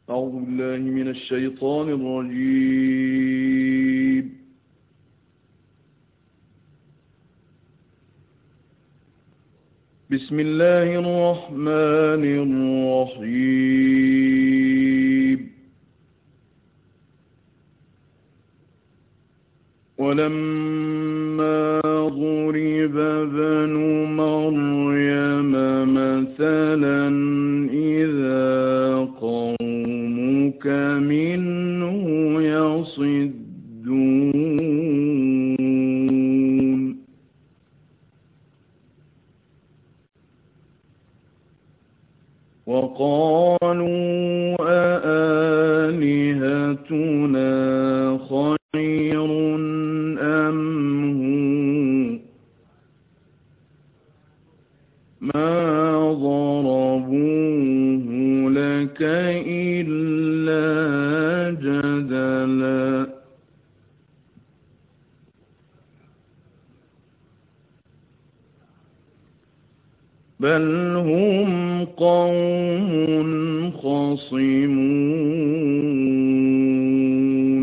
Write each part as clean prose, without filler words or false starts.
أعوذ بالله من الشيطان الرجيم. بسم الله الرحمن الرحيم. ولما ضرب ابن مريم مثلا إذا قومك منه يصدون وقالوا أآلهتنا خير أم هو ما ضربوه لك إلا جدلا بل هم قوم خصمون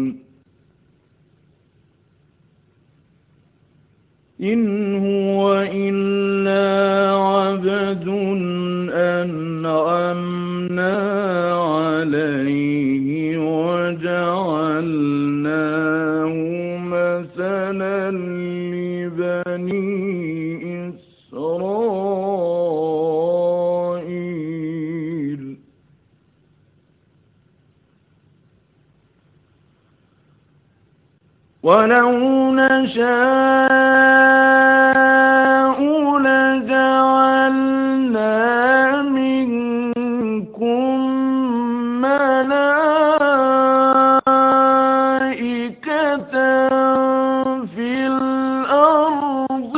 إن هو إلا عبد أنعمنا عليه وجعلناه مثلا لبني إسرائيل ولو نشاء لجعلنا منكم ملائكة في الأرض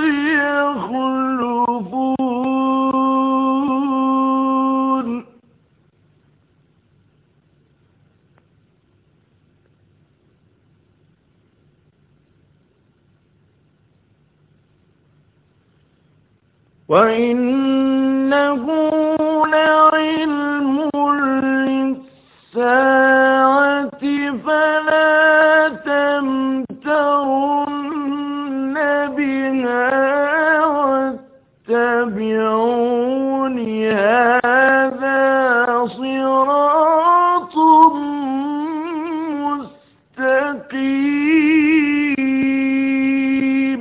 يخلفون وإنه لعلم للساعة فلا تمترن بها واتبعون هذا صراط مستقيم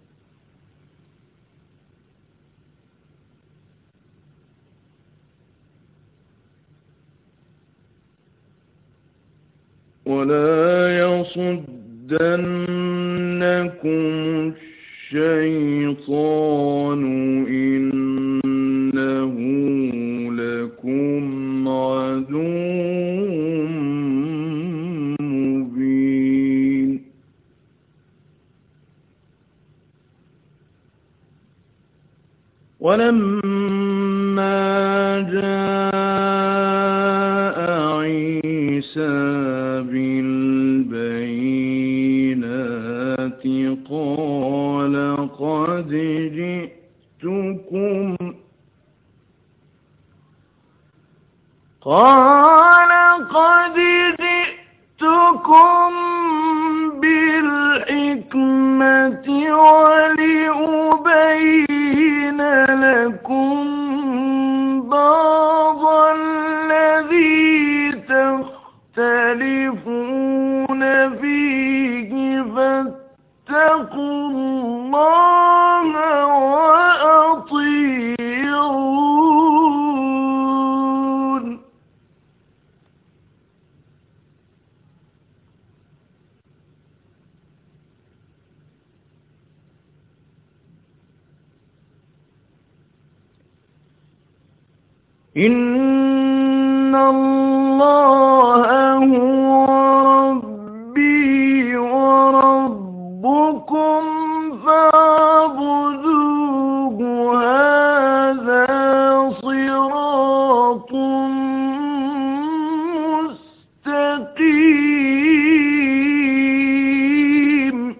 ولا يصدنكم الشيطان إنه لكم عدو مبين ولما جاء عيسى بالبينات قال قد جئتكم بالحكمة ولأبين لكم بعض الذي تختلفون فيه فاتقوا الله وأطيعون إن الله هو ربي وربكم فاعبدوه هذا صراط مستقيم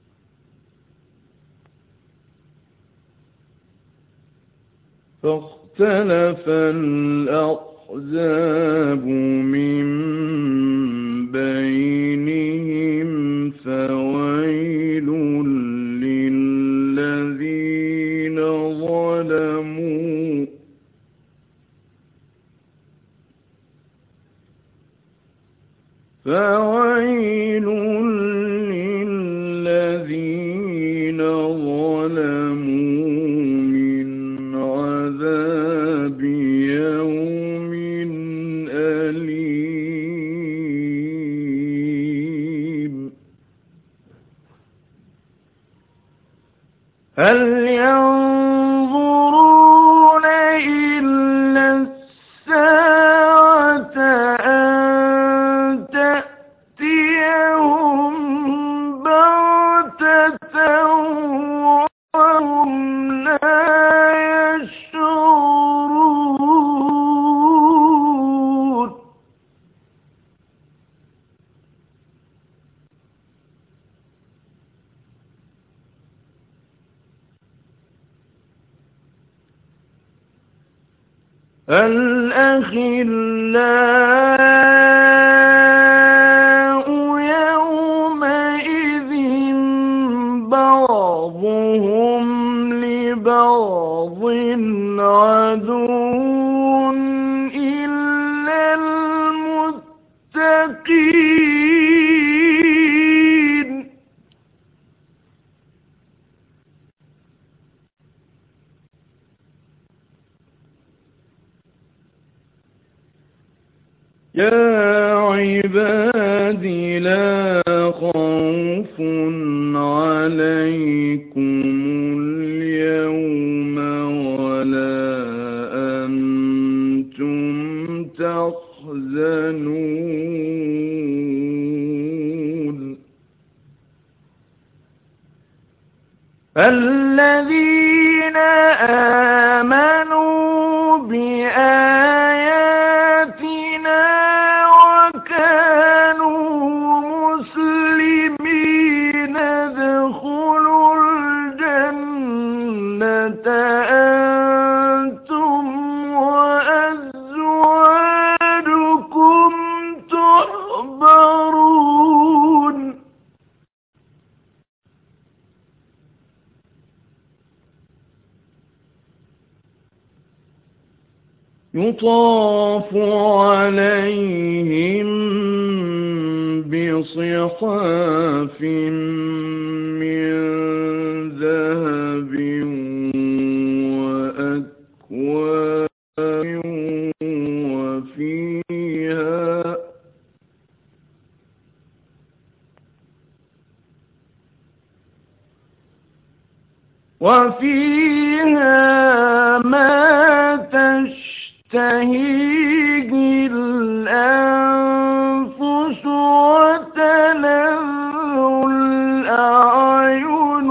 فاختلف اختلف الأحزاب من بينهم فويل للذين ظلموا من عذاب يوم أليم هل ينظرون إلا الساعة أن تأتيهم بغتة وهم لا يشعرون الأخلاء يومئذ بعضهم لبعض عدو إلا المتقين يا عبادي لا خوف عليكم اليوم ولا أنتم تحزنون الذين آمنوا بآياتنا وكانوا مسلمين ادخلوا الجنة أنتم وأزواجكم تحبرون يطاف عليهم بصحاف من ذهب وأكواب وفيها ما تشتهيه الأنفس وتلذ الأعين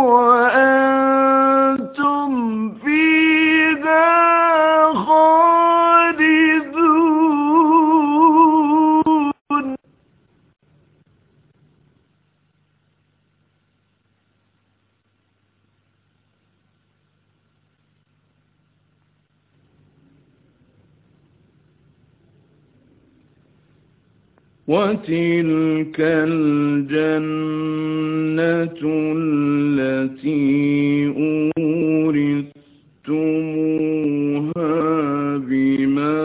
وأنتم فيها خالدون وتلك الجنة التي أورثتموها بما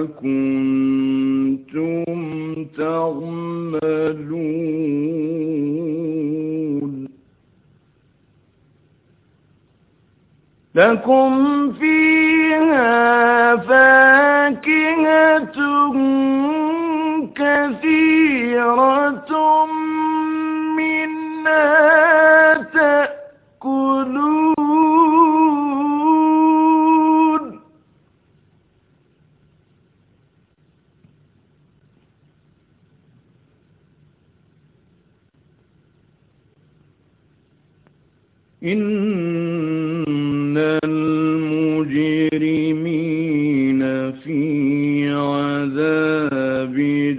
كنتم تعملون لكم فيها فاكهة كثيرة منها تأكلون إن المجرمين في عذاب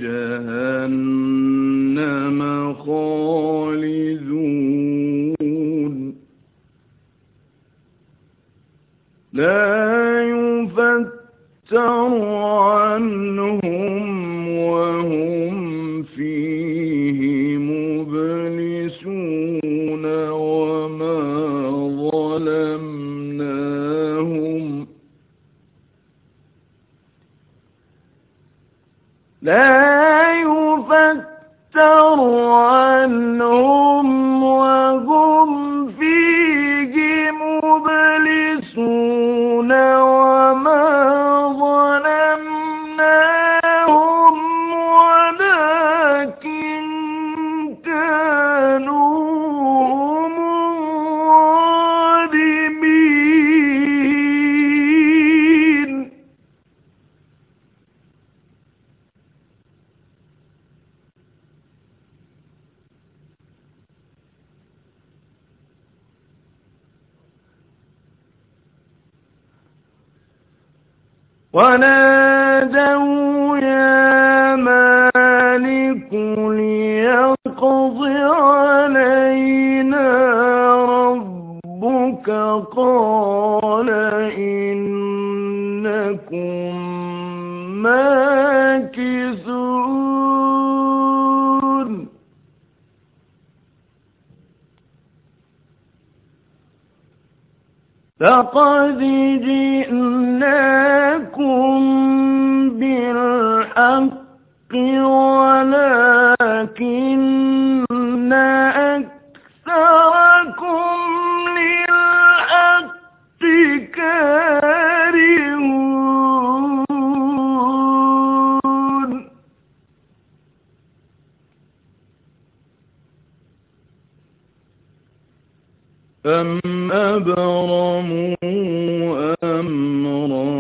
جهنم خالدون لا يفتر عنهم وهم فيه مبلسون وما ظلمناهم لا يفتر عنهم وهم فيه مبلسون وما ظلمناهم ولكن كانوا هم الظالمين ونادوا يا مالك ليقض علينا ربك قال إنكم ماكثون لقد جئناكم بالحق ولكن أكثركم للحق كارهون أم أبرموا أمرا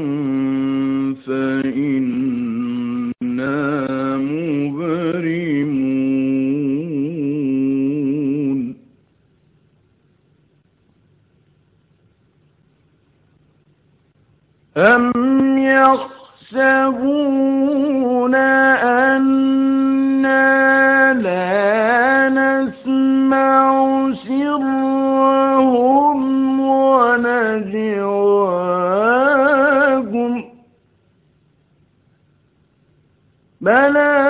فإنا مبرمون أم يحسبون أنا لا نسمع سرهم ونجواهم بلى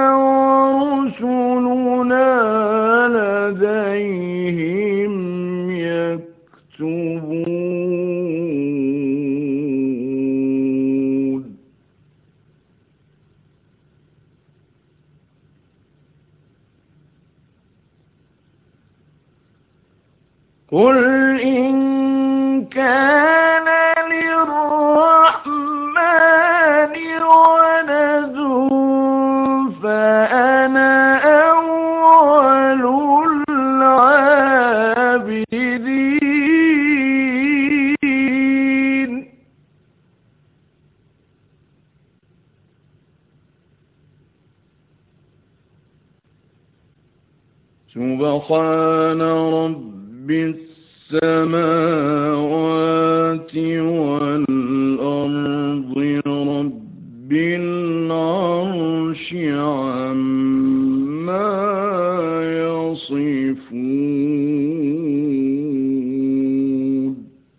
ورسلنا لديهم يكتبون قل إن كان للرحمن ولد فأنا أول العابدين سبحان رب السماوات والأرض رب العرش عما يصفون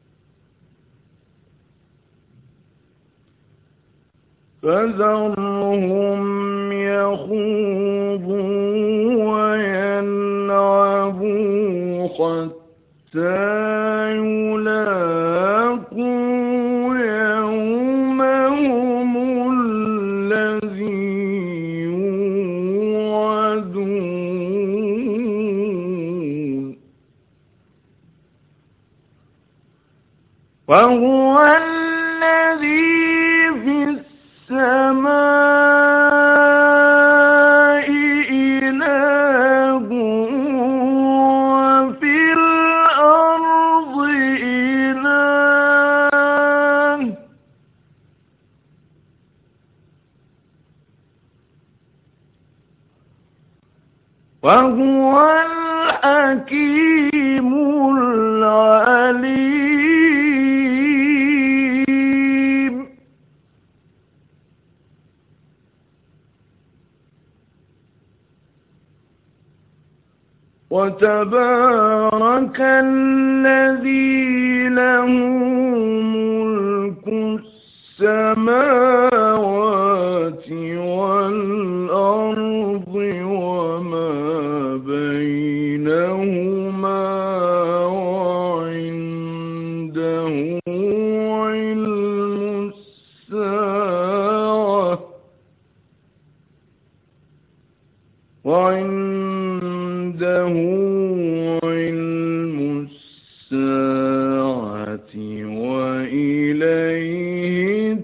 فذرهم يخوضوا ويلعبوا حتى يلاقوا يومهم الذي يوعدون وهو الذي في السماء إله وفي الأرض إله وهو الحكيم العليم وتبارك الذي له ملك السماوات والأرض وما بينهما وعنده علم الساعة وإليه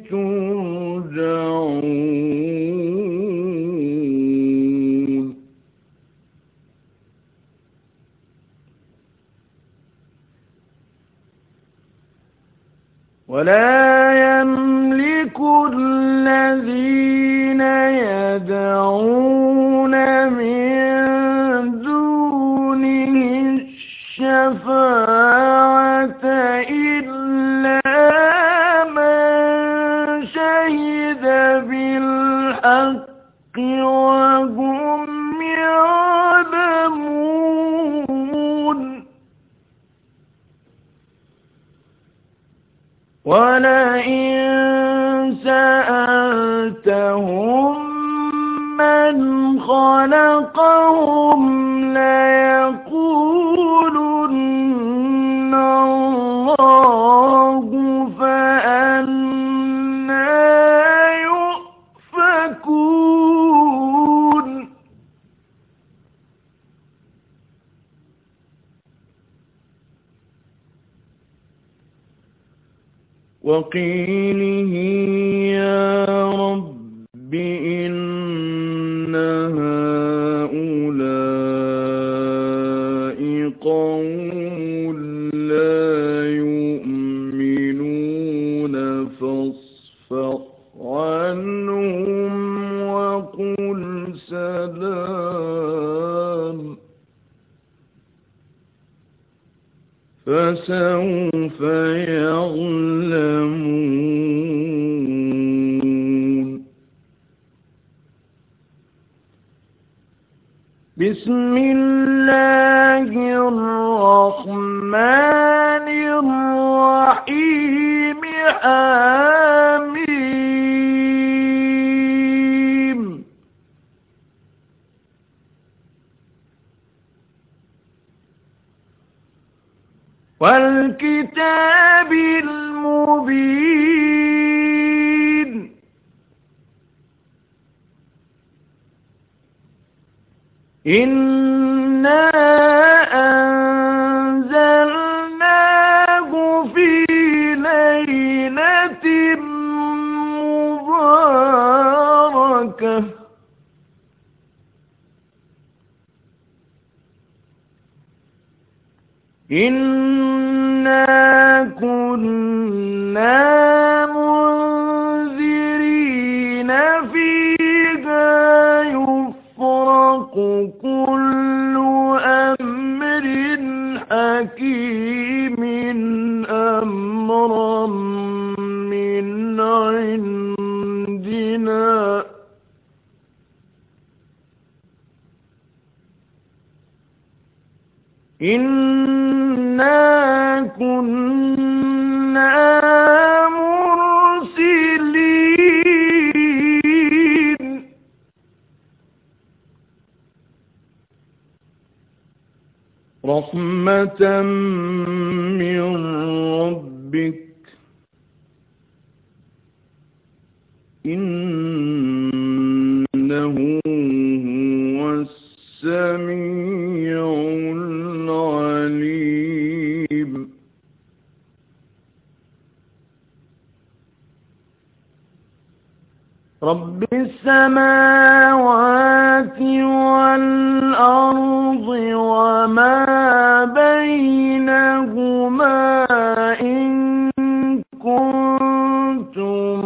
ترجعون ولا يملك الذين يدعون من دونه الشفاعة إلا من شهد بالحق وهم يعلمون ولئن سألتهم من خلقهم ليقولن الله فأنى يؤفكون وقيله يا رب إن هؤلاء قوم لا يؤمنون فاصفح عنهم وقل سلام فسوف يعلمون بسم الله الرحمن الرحيم حميم والكتاب المبين إنا أنزلناه في ليلة مباركة إنا كنا منذرين فيها يفرق كل أمر حكيم أمرا من عندنا إنا كنا مرسلين رحمة من ربك إنه هو السميع العليم رب السماوات والأرض وما بينهما إن كنتم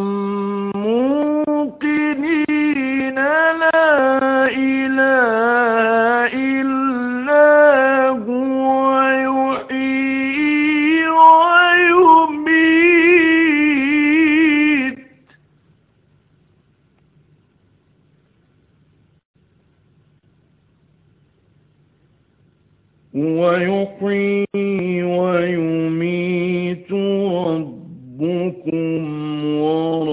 موقنين لا إله إلا هو يحيي ويميت ربكم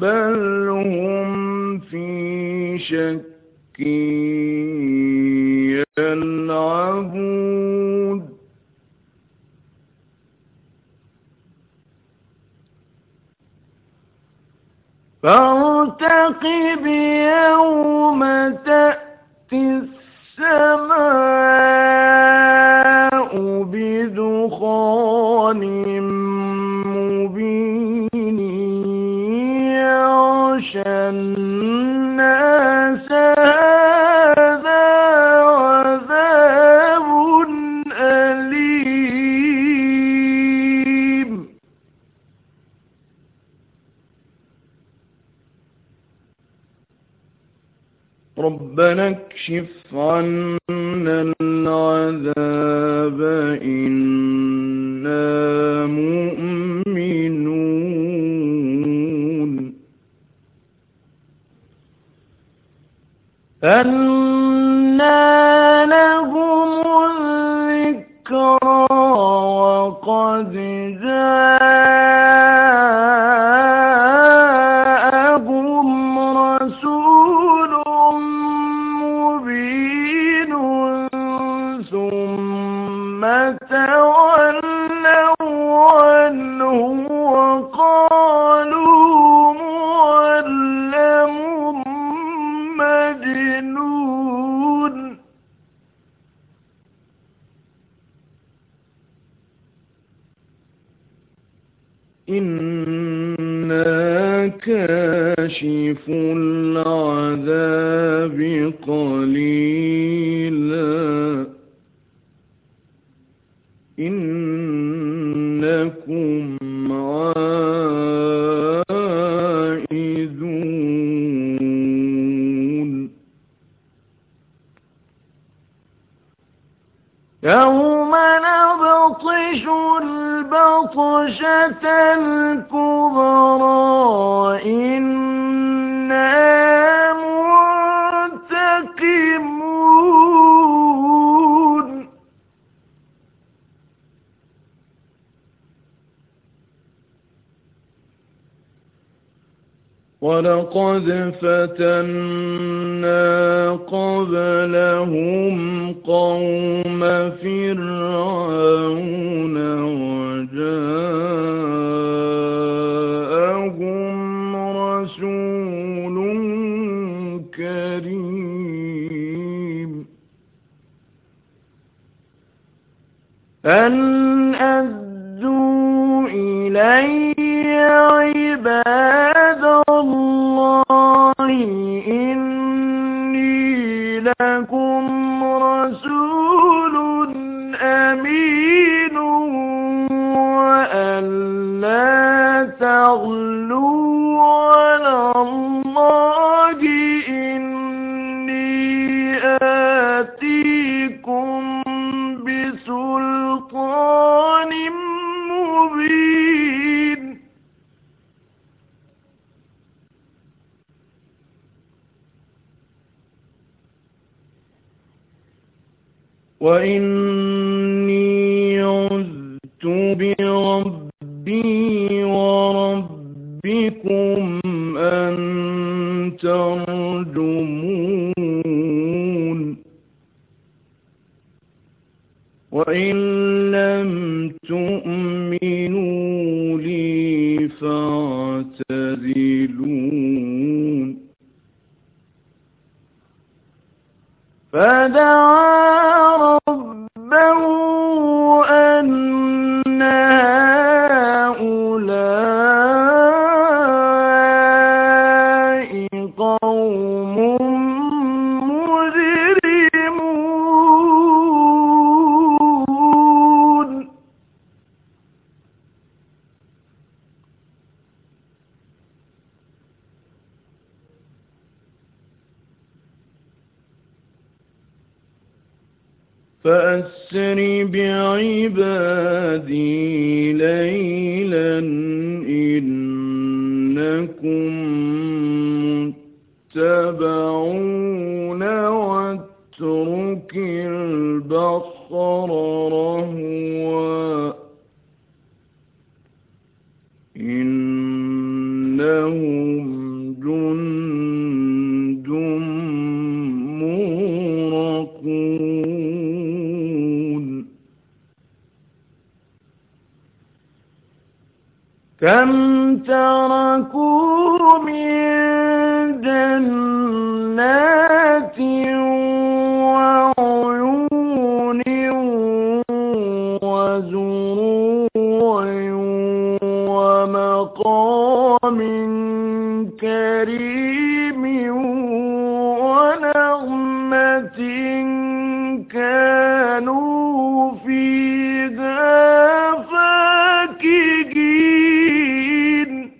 بل هم في شك يلعبون فارتقب يوم تأتي السماء بدخان مبين يغشى الناس هذا عذاب أليم ربنا اكشف عنا العذاب إنا مؤمنون أنى لهم الذكرى وقد جاءهم رسول مبين ثم تولوا عنه وقالوا معلم مجنون إنا كاشف العذاب قليلا إنكم عائدون يوم نبطش البطشة الكبرى إنا منتقمون ولقد فتنا قبلهم قوم فرعون وجاءهم رسول كريم أن أدوا إلي عباد الله إني لكم رسول أمين وأن لا تغلوا على الله إني آتيكم بسلطان مبين وإني عذت بربي وربكم أن ترجمون وإن لم تؤمنوا لي فاعتزلون فدعا ربه أن هؤلاء قوم مجرمون فأسر بعبادي ليلا إنكم متبعون واترك البصر رهوا إنهم كم تركوا من جنات وعيون وزروع ومقام كريم ونعمة كانوا فيها فاكهين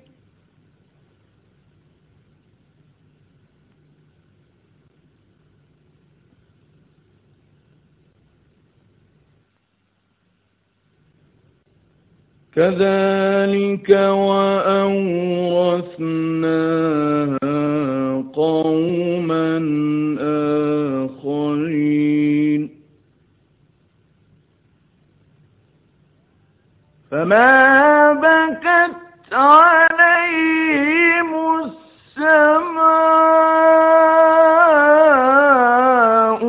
كذلك وأورثناها قوما آخرين فما بكت عليهم السماء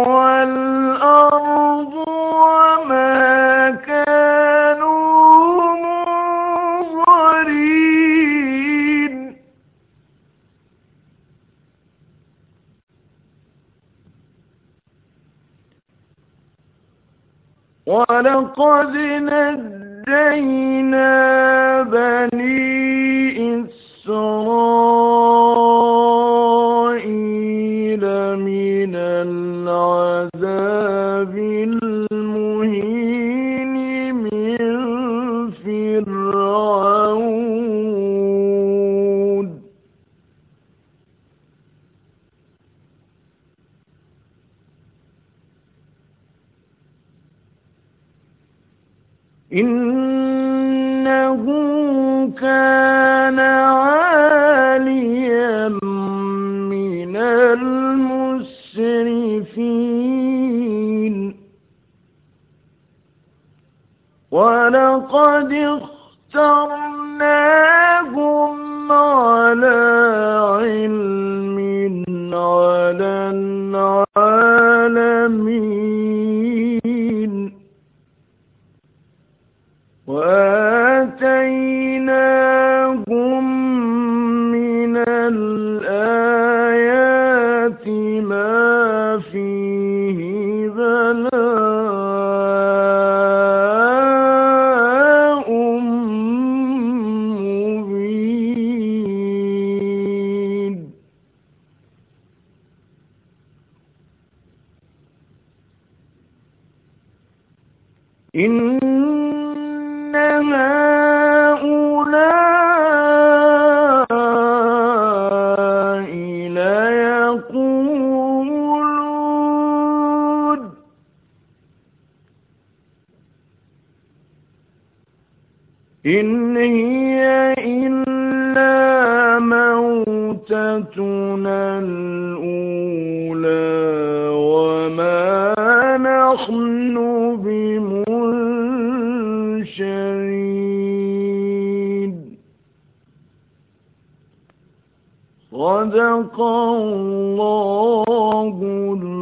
والأرض وما كانوا منظرين ولقد نجينا بني إسرائيل من العذاب المهين من فرعون إنه كان عاليا من المسرفين ولقد اخترناهم على علم على العالمين وآتيناهم من الآيات ما فيه بلاء مبين إن هؤلاء ليقولون إن هي إلا موتتنا الأولى وما نحن بمنشرين صدق الله